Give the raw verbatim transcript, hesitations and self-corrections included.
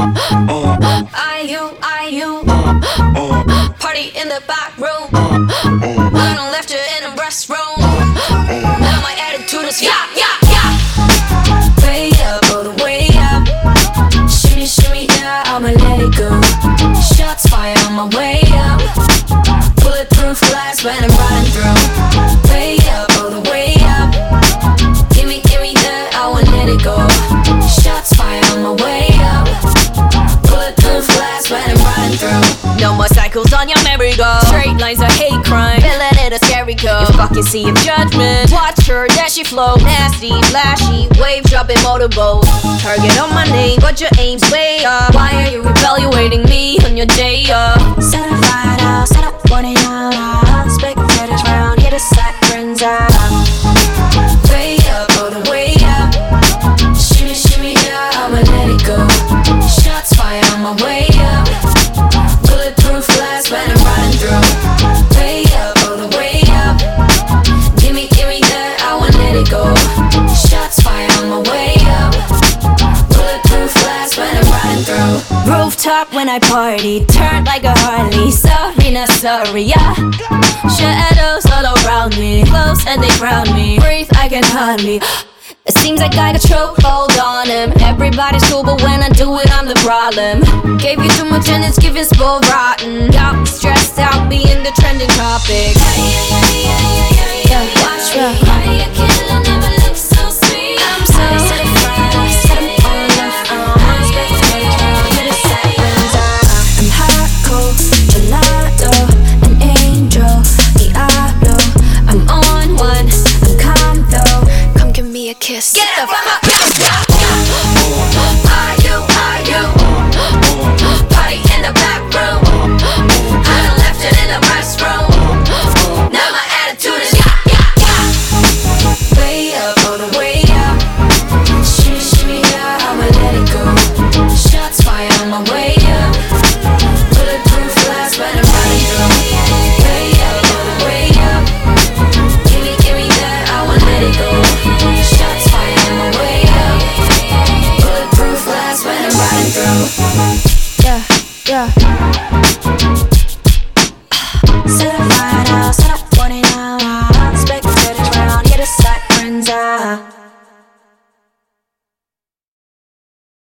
I you, I you. Party in the back room. I done left you in the restroom. Now my attitude is yeah, yeah, yeah. Way up, all the way up. Shimmy, shimmy, yeah, I'ma let it go. Shots fired on my way up. Bulletproof glass when I'm riding through. Way up, all the way up. Give me, give me that, I won't let it go. Shots fired on my way up. Bulletproof glass when I'm riding through. No more cycles on your merry-go. Straight lines of hate crime, villain it a scary go. You fucking see of judgment. Watch her, dashy flow. Nasty, flashy, wave dropping motorboat. Target on my name, but your aim's way up. Why are you evaluating me on your day up? Set a fire out, set up warning out. Spectators round, hit a sack, friends out. Way up, all the way up. Shimmy, shimmy, yeah, I'ma let it go. Shots fired on my way up. Bulletproof glass when I'm riding through. Way up, all the way up. Give me, give me that, I won't let it go. Shots fired on my way up. Bulletproof glass when I'm riding through. Rooftop when I party, turn like a Harley. Sorry, not sorry, yeah. Shadows all around me, close and they crowd me. Breathe, I can hardly. It seems like I got chokehold on him. Everybody's cool, but when I do it, I'm the problem. Gave you too much and it's giving spoil rotten. Got me stressed out being the trending topic. Yeah, watch me.